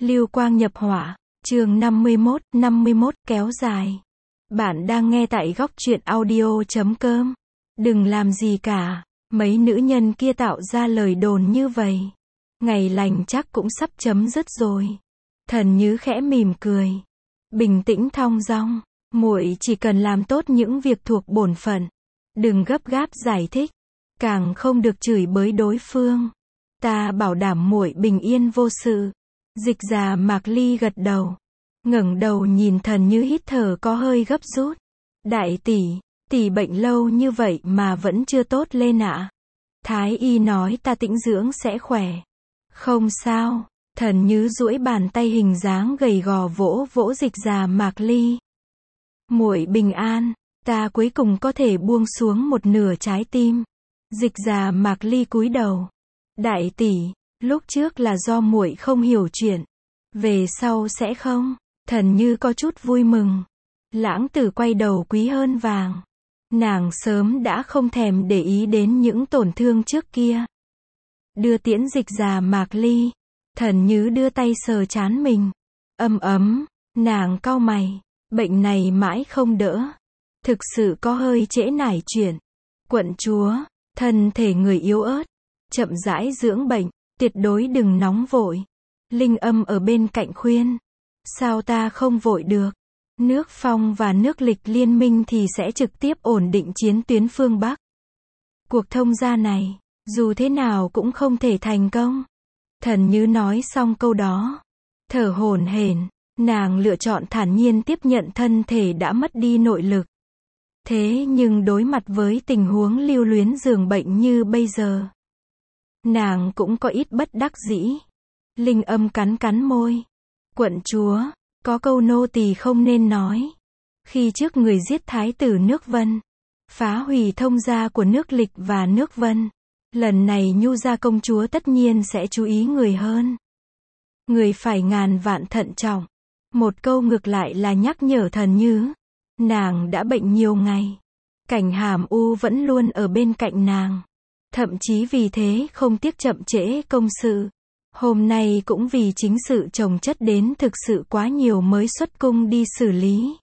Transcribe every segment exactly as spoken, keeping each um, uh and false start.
Lưu quang nhập hỏa, chương năm mươi mốt, năm mươi mốt kéo dài. Bạn đang nghe tại góc truyện audio chấm com. Đừng làm gì cả, mấy nữ nhân kia tạo ra lời đồn như vậy. Ngày lành chắc cũng sắp chấm dứt rồi. Thần Nhứ khẽ mỉm cười. Bình tĩnh thong dong, muội chỉ cần làm tốt những việc thuộc bổn phận. Đừng gấp gáp giải thích, càng không được chửi bới đối phương. Ta bảo đảm muội bình yên vô sự. Dịch già Mạc Ly gật đầu, ngẩng đầu nhìn Thần Nhứ hít thở có hơi gấp rút. Đại tỷ, tỷ bệnh lâu như vậy mà vẫn chưa tốt lên ạ. Thái y nói ta tĩnh dưỡng sẽ khỏe. Không sao. Thần Nhứ duỗi bàn tay hình dáng gầy gò vỗ vỗ dịch già Mạc Ly. Muội bình an, ta cuối cùng có thể buông xuống một nửa trái tim. Dịch già Mạc Ly cúi đầu. Đại tỷ, lúc trước là do muội không hiểu chuyện, về sau sẽ không. Thần Như có chút vui mừng. Lãng Tử quay đầu quý hơn vàng. Nàng sớm đã không thèm để ý đến những tổn thương trước kia. Đưa tiễn dịch già Mạc Ly, Thần Như đưa tay sờ trán mình. Ấm ấm, nàng cau mày. Bệnh này mãi không đỡ. Thực sự có hơi trễ nải chuyện. Quận chúa, thân thể người yếu ớt, chậm rãi dưỡng bệnh, tuyệt đối đừng nóng vội. Linh Âm ở bên cạnh khuyên. Sao ta không vội được? Nước Phong và nước Lịch liên minh thì sẽ trực tiếp ổn định chiến tuyến phương Bắc. Cuộc thông gia này, dù thế nào cũng không thể thành công. Thần Như nói xong câu đó, thở hổn hển, nàng lựa chọn thản nhiên tiếp nhận thân thể đã mất đi nội lực. Thế nhưng đối mặt với tình huống lưu luyến giường bệnh như bây giờ, nàng cũng có ít bất đắc dĩ. Linh Âm cắn cắn môi. Quận chúa, có câu nô tỳ không nên nói. Khi trước người giết thái tử nước Vân, phá hủy thông gia của nước Lịch và nước Vân. Lần này Nhu gia công chúa tất nhiên sẽ chú ý người hơn. Người phải ngàn vạn thận trọng. Một câu ngược lại là nhắc nhở Thần Như. Nàng đã bệnh nhiều ngày. Cảnh Hàm U vẫn luôn ở bên cạnh nàng. Thậm chí vì thế không tiếc chậm trễ công sự. Hôm nay cũng vì chính sự chồng chất đến thực sự quá nhiều mới xuất cung đi xử lý.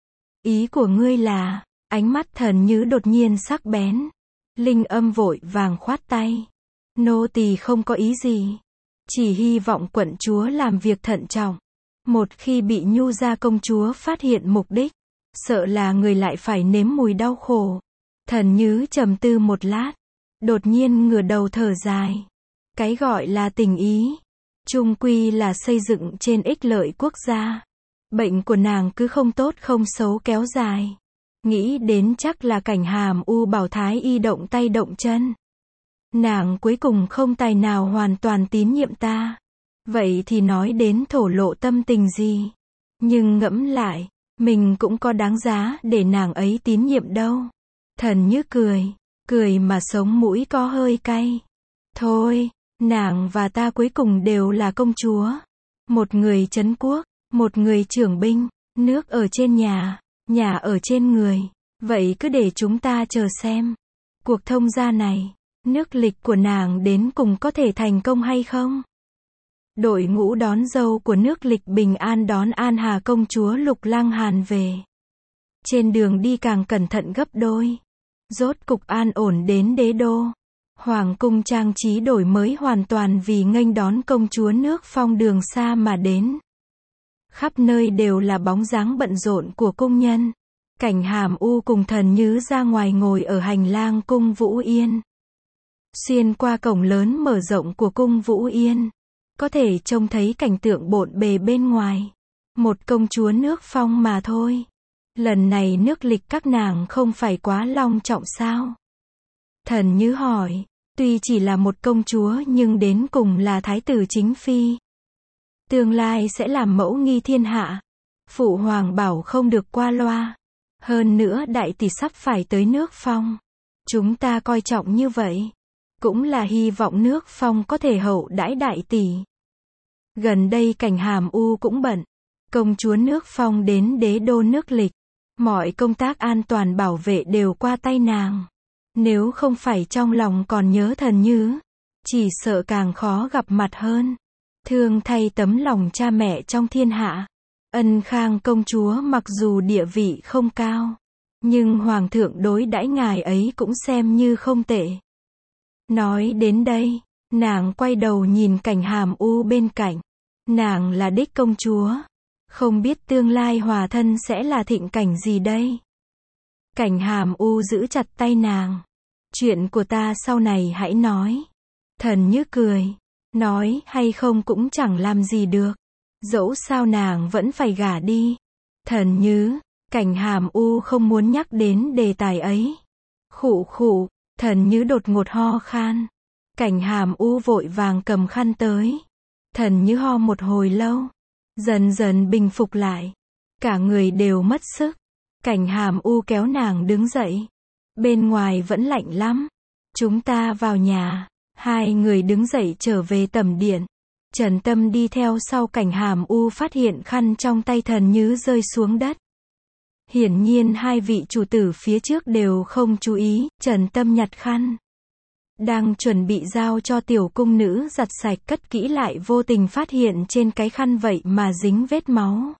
Ý của ngươi là, ánh mắt Thần Như đột nhiên sắc bén. Linh Âm vội vàng khoát tay. Nô tỳ không có ý gì. Chỉ hy vọng quận chúa làm việc thận trọng. Một khi bị Nhu gia công chúa phát hiện mục đích, sợ là người lại phải nếm mùi đau khổ. Thần Như trầm tư một lát, đột nhiên ngửa đầu thở dài. Cái gọi là tình ý, chung quy là xây dựng trên ích lợi quốc gia. Bệnh của nàng cứ không tốt không xấu kéo dài. Nghĩ đến chắc là Cảnh Hàm U bảo thái y động tay động chân. Nàng cuối cùng không tài nào hoàn toàn tín nhiệm ta. Vậy thì nói đến thổ lộ tâm tình gì? Nhưng ngẫm lại, mình cũng có đáng giá để nàng ấy tín nhiệm đâu. Thần Như cười, cười mà sống mũi có hơi cay. Thôi, nàng và ta cuối cùng đều là công chúa. Một người trấn quốc, một người trưởng binh, nước ở trên nhà, nhà ở trên người. Vậy cứ để chúng ta chờ xem. Cuộc thông gia này, nước Lịch của nàng đến cùng có thể thành công hay không? Đội ngũ đón dâu của nước Lịch bình an đón An Hà công chúa Lục Lăng Hàn về. Trên đường đi càng cẩn thận gấp đôi. Rốt cục an ổn đến đế đô. Hoàng cung trang trí đổi mới hoàn toàn vì nghênh đón công chúa nước Phong đường xa mà đến. Khắp nơi đều là bóng dáng bận rộn của cung nhân. Cảnh Hàm U cùng Thần Như ra ngoài ngồi ở hành lang cung Vũ Yên. Xuyên qua cổng lớn mở rộng của cung Vũ Yên, có thể trông thấy cảnh tượng bộn bề bên ngoài. Một công chúa nước Phong mà thôi. Lần này nước Lịch các nàng không phải quá long trọng sao? Thần Như hỏi. Tuy chỉ là một công chúa nhưng đến cùng là thái tử chính phi. Tương lai sẽ làm mẫu nghi thiên hạ. Phụ hoàng bảo không được qua loa. Hơn nữa đại tỷ sắp phải tới nước Phong. Chúng ta coi trọng như vậy. Cũng là hy vọng nước Phong có thể hậu đãi đại tỷ. Gần đây Cảnh Hàm U cũng bận. Công chúa nước Phong đến đế đô nước Lịch. Mọi công tác an toàn bảo vệ đều qua tay nàng. Nếu không phải trong lòng còn nhớ Thần Như, chỉ sợ càng khó gặp mặt hơn. Thương thay tấm lòng cha mẹ trong thiên hạ. Ân Khang công chúa mặc dù địa vị không cao, nhưng hoàng thượng đối đãi ngài ấy cũng xem như không tệ. Nói đến đây, nàng quay đầu nhìn Cảnh Hàm U bên cạnh. Nàng là đích công chúa, không biết tương lai hòa thân sẽ là thịnh cảnh gì đây. Cảnh Hàm U giữ chặt tay nàng. Chuyện của ta sau này hãy nói. Thần Như cười. Nói hay không cũng chẳng làm gì được. Dẫu sao nàng vẫn phải gả đi. Thần Như. Cảnh Hàm U không muốn nhắc đến đề tài ấy. Khụ khụ. Thần Như đột ngột ho khan. Cảnh Hàm U vội vàng cầm khăn tới. Thần Như ho một hồi lâu. Dần dần bình phục lại. Cả người đều mất sức. Cảnh Hàm U kéo nàng đứng dậy. Bên ngoài vẫn lạnh lắm. Chúng ta vào nhà. Hai người đứng dậy trở về tẩm điện. Trần Tâm đi theo sau Cảnh Hàm U phát hiện khăn trong tay Thần Như rơi xuống đất. Hiển nhiên hai vị chủ tử phía trước đều không chú ý. Trần Tâm nhặt khăn. Đang chuẩn bị giao cho tiểu cung nữ giặt sạch cất kỹ lại vô tình phát hiện trên cái khăn vậy mà dính vết máu.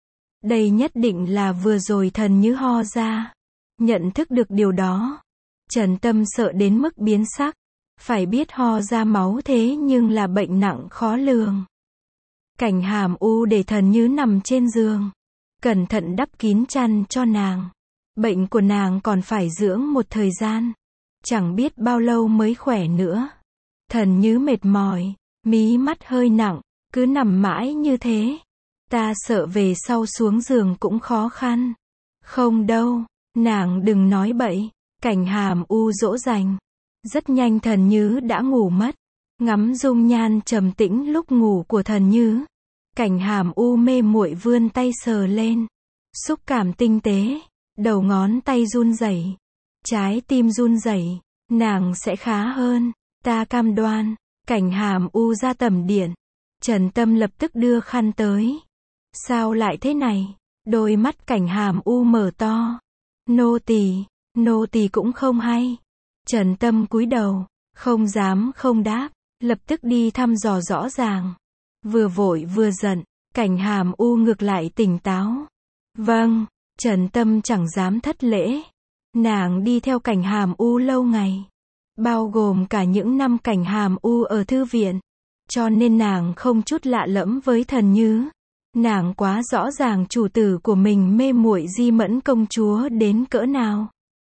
Đây nhất định là vừa rồi Thần Như ho ra. Nhận thức được điều đó. Trần Tâm sợ đến mức biến sắc. Phải biết ho ra máu thế nhưng là bệnh nặng khó lường. Cảnh Hàm U để Thần Như nằm trên giường. Cẩn thận đắp kín chăn cho nàng. Bệnh của nàng còn phải dưỡng một thời gian. Chẳng biết bao lâu mới khỏe nữa. Thần Như mệt mỏi. Mí mắt hơi nặng. Cứ nằm mãi như thế. Ta sợ về sau xuống giường cũng khó khăn. Không đâu. Nàng đừng nói bậy. Cảnh Hàm U dỗ dành. Rất nhanh Thần Như đã ngủ mất. Ngắm dung nhan trầm tĩnh lúc ngủ của Thần Như. Cảnh Hàm U mê muội vươn tay sờ lên. Xúc cảm tinh tế. Đầu ngón tay run rẩy. Trái tim run rẩy. Nàng sẽ khá hơn. Ta cam đoan. Cảnh Hàm U ra tẩm điện. Trần Tâm lập tức đưa khăn tới. Sao lại thế này? Đôi mắt Cảnh Hàm U mở to. Nô tỳ, nô tỳ cũng không hay. Trần Tâm cúi đầu, không dám không đáp, lập tức đi thăm dò rõ ràng. Vừa vội vừa giận, Cảnh Hàm U ngược lại tỉnh táo. Vâng, Trần Tâm chẳng dám thất lễ. Nàng đi theo Cảnh Hàm U lâu ngày, bao gồm cả những năm Cảnh Hàm U ở thư viện, cho nên nàng không chút lạ lẫm với Thần Như. Nàng quá rõ ràng chủ tử của mình mê muội Di Mẫn công chúa đến cỡ nào.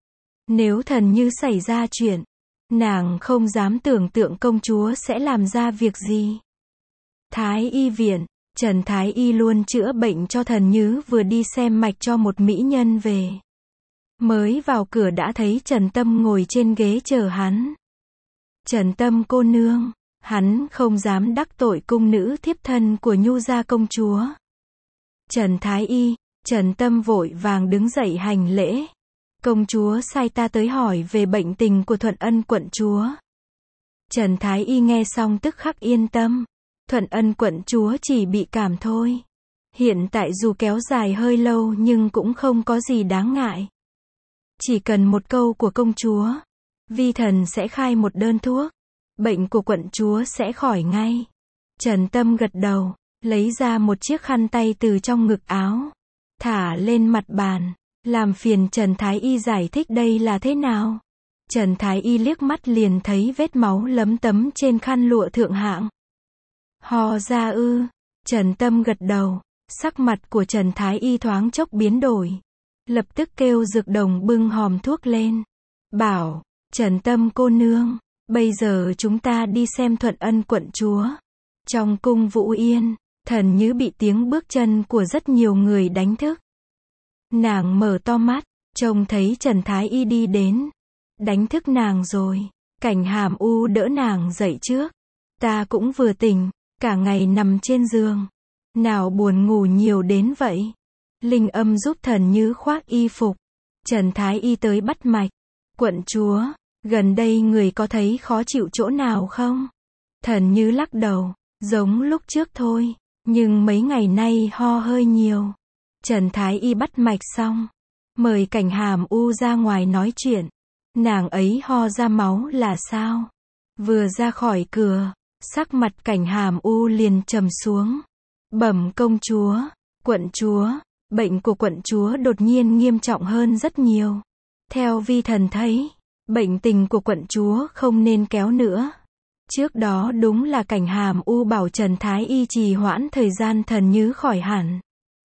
Nếu Thần Như xảy ra chuyện, nàng không dám tưởng tượng công chúa sẽ làm ra việc gì. Thái y viện, Trần Thái y luôn chữa bệnh cho Thần Như vừa đi xem mạch cho một mỹ nhân về. Mới vào cửa đã thấy Trần Tâm ngồi trên ghế chờ hắn. Trần Tâm cô nương, hắn không dám đắc tội cung nữ thiếp thân của Nhu gia công chúa. Trần Thái y, Trần Tâm vội vàng đứng dậy hành lễ. Công chúa sai ta tới hỏi về bệnh tình của Thuận Ân quận chúa. Trần Thái y nghe xong tức khắc yên tâm. Thuận Ân quận chúa chỉ bị cảm thôi. Hiện tại dù kéo dài hơi lâu nhưng cũng không có gì đáng ngại. Chỉ cần một câu của công chúa, vi thần sẽ khai một đơn thuốc. Bệnh của quận chúa sẽ khỏi ngay. Trần Tâm gật đầu, lấy ra một chiếc khăn tay từ trong ngực áo. Thả lên mặt bàn. Làm phiền Trần Thái y giải thích đây là thế nào. Trần Thái y liếc mắt liền thấy vết máu lấm tấm trên khăn lụa thượng hạng. Ho ra ư. Trần Tâm gật đầu. Sắc mặt của Trần Thái y thoáng chốc biến đổi. Lập tức kêu dược đồng bưng hòm thuốc lên. Bảo, Trần Tâm cô nương, bây giờ chúng ta đi xem Thuận Ân quận chúa. Trong cung Vũ Yên, Thần Như bị tiếng bước chân của rất nhiều người đánh thức. Nàng mở to mắt, trông thấy Trần Thái y đi đến. Đánh thức nàng rồi. Cảnh Hàm U đỡ nàng dậy trước. Ta cũng vừa tỉnh, cả ngày nằm trên giường. Nào buồn ngủ nhiều đến vậy. Linh Âm giúp Thần Như khoác y phục. Trần Thái y tới bắt mạch. Quận chúa, gần đây người có thấy khó chịu chỗ nào không? Thần Như lắc đầu, giống lúc trước thôi, nhưng mấy ngày nay ho hơi nhiều. Trần Thái y bắt mạch xong, mời Cảnh Hàm U ra ngoài nói chuyện. Nàng ấy ho ra máu là sao? Vừa ra khỏi cửa, Sắc mặt Cảnh Hàm U liền trầm xuống. Bẩm công chúa, quận chúa, bệnh của quận chúa đột nhiên nghiêm trọng hơn rất nhiều. Theo vi thần thấy, bệnh tình của quận chúa không nên kéo nữa. Trước đó đúng là Cảnh Hàm U bảo Trần Thái Y trì hoãn thời gian Thần Nhứ khỏi hẳn.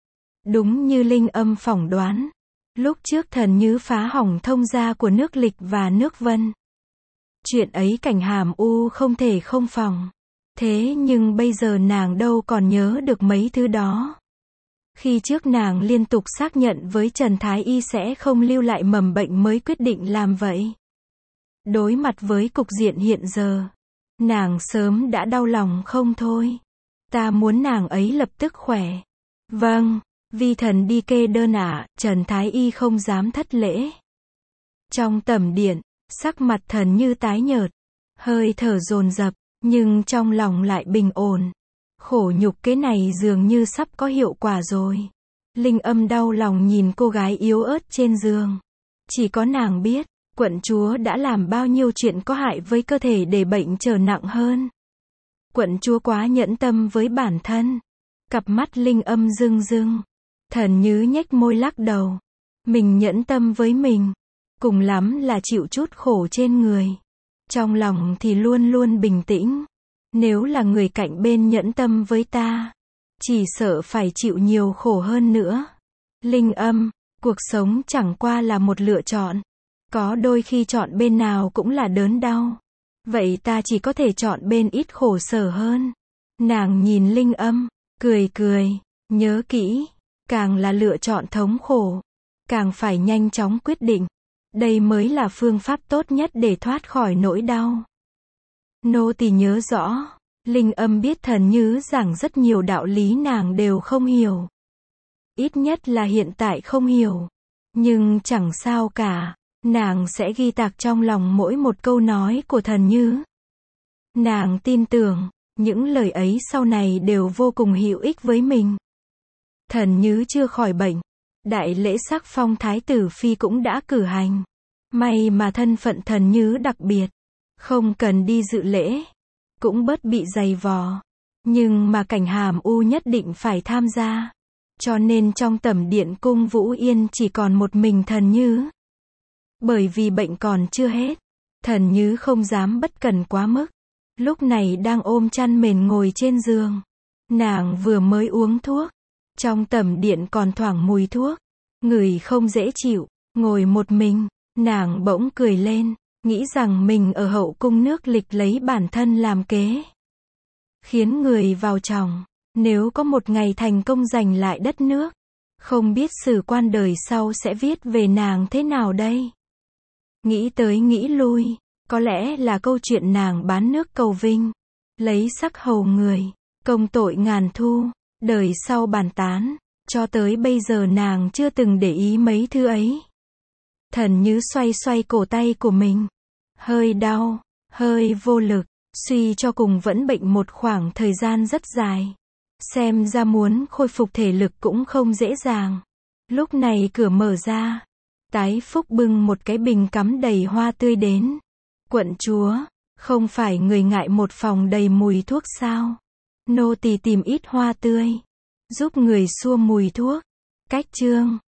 Đúng như Linh Âm phỏng đoán, lúc trước Thần Nhứ phá hỏng thông gia của nước Lịch và nước Vân. Chuyện ấy Cảnh Hàm U không thể không phòng. Thế nhưng bây giờ nàng đâu còn nhớ được mấy thứ đó. Khi trước nàng liên tục xác nhận với Trần Thái Y sẽ không lưu lại mầm bệnh mới quyết định làm vậy. Đối mặt với cục diện hiện giờ, nàng sớm đã đau lòng không thôi. Ta muốn nàng ấy lập tức khỏe. Vâng, vi thần đi kê đơn ạ. Trần Thái Y không dám thất lễ. Trong tẩm điện, sắc mặt Thần Như tái nhợt, hơi thở dồn dập, nhưng trong lòng lại bình ổn. Khổ nhục kế này dường như sắp có hiệu quả rồi. Linh Âm đau lòng nhìn cô gái yếu ớt trên giường. Chỉ có nàng biết, quận chúa đã làm bao nhiêu chuyện có hại với cơ thể để bệnh trở nặng hơn. Quận chúa quá nhẫn tâm với bản thân. Cặp mắt Linh Âm rưng rưng. Thần Như nhếch môi lắc đầu. Mình nhẫn tâm với mình, cùng lắm là chịu chút khổ trên người. Trong lòng thì luôn luôn bình tĩnh. Nếu là người cạnh bên nhẫn tâm với ta, chỉ sợ phải chịu nhiều khổ hơn nữa. Linh Âm, cuộc sống chẳng qua là một lựa chọn. Có đôi khi chọn bên nào cũng là đớn đau. Vậy ta chỉ có thể chọn bên ít khổ sở hơn. Nàng nhìn Linh Âm, cười cười, nhớ kỹ, càng là lựa chọn thống khổ, càng phải nhanh chóng quyết định. Đây mới là phương pháp tốt nhất để thoát khỏi nỗi đau. Nô tỳ nhớ rõ, Linh Âm biết Thần Như giảng rất nhiều đạo lý nàng đều không hiểu. Ít nhất là hiện tại không hiểu. Nhưng chẳng sao cả, nàng sẽ ghi tạc trong lòng mỗi một câu nói của Thần Như. Nàng tin tưởng, những lời ấy sau này đều vô cùng hữu ích với mình. Thần Như chưa khỏi bệnh, đại lễ sắc phong Thái tử Phi cũng đã cử hành. May mà thân phận Thần Như đặc biệt, không cần đi dự lễ, cũng bớt bị dày vò. Nhưng mà Cảnh Hàm U nhất định phải tham gia. Cho nên trong tẩm điện cung Vũ Yên chỉ còn một mình Thần Như. Bởi vì bệnh còn chưa hết, Thần Như không dám bất cẩn quá mức. Lúc này đang ôm chăn mền ngồi trên giường. Nàng vừa mới uống thuốc. Trong tẩm điện còn thoảng mùi thuốc. Ngửi không dễ chịu. Ngồi một mình, nàng bỗng cười lên. Nghĩ rằng mình ở hậu cung nước Lịch lấy bản thân làm kế. Khiến người vào chồng. Nếu có một ngày thành công giành lại đất nước, không biết sử quan đời sau sẽ viết về nàng thế nào đây? Nghĩ tới nghĩ lui, có lẽ là câu chuyện nàng bán nước cầu vinh, lấy sắc hầu người, công tội ngàn thu, đời sau bàn tán, cho tới bây giờ nàng chưa từng để ý mấy thứ ấy. Thần Như xoay xoay cổ tay của mình, hơi đau, hơi vô lực, suy cho cùng vẫn bệnh một khoảng thời gian rất dài. Xem ra muốn khôi phục thể lực cũng không dễ dàng. Lúc này cửa mở ra. Tái Phúc bưng một cái bình cắm đầy hoa tươi đến. Quận chúa, không phải người ngại một phòng đầy mùi thuốc sao? Nô tỳ tìm ít hoa tươi, giúp người xua mùi thuốc. Cách chương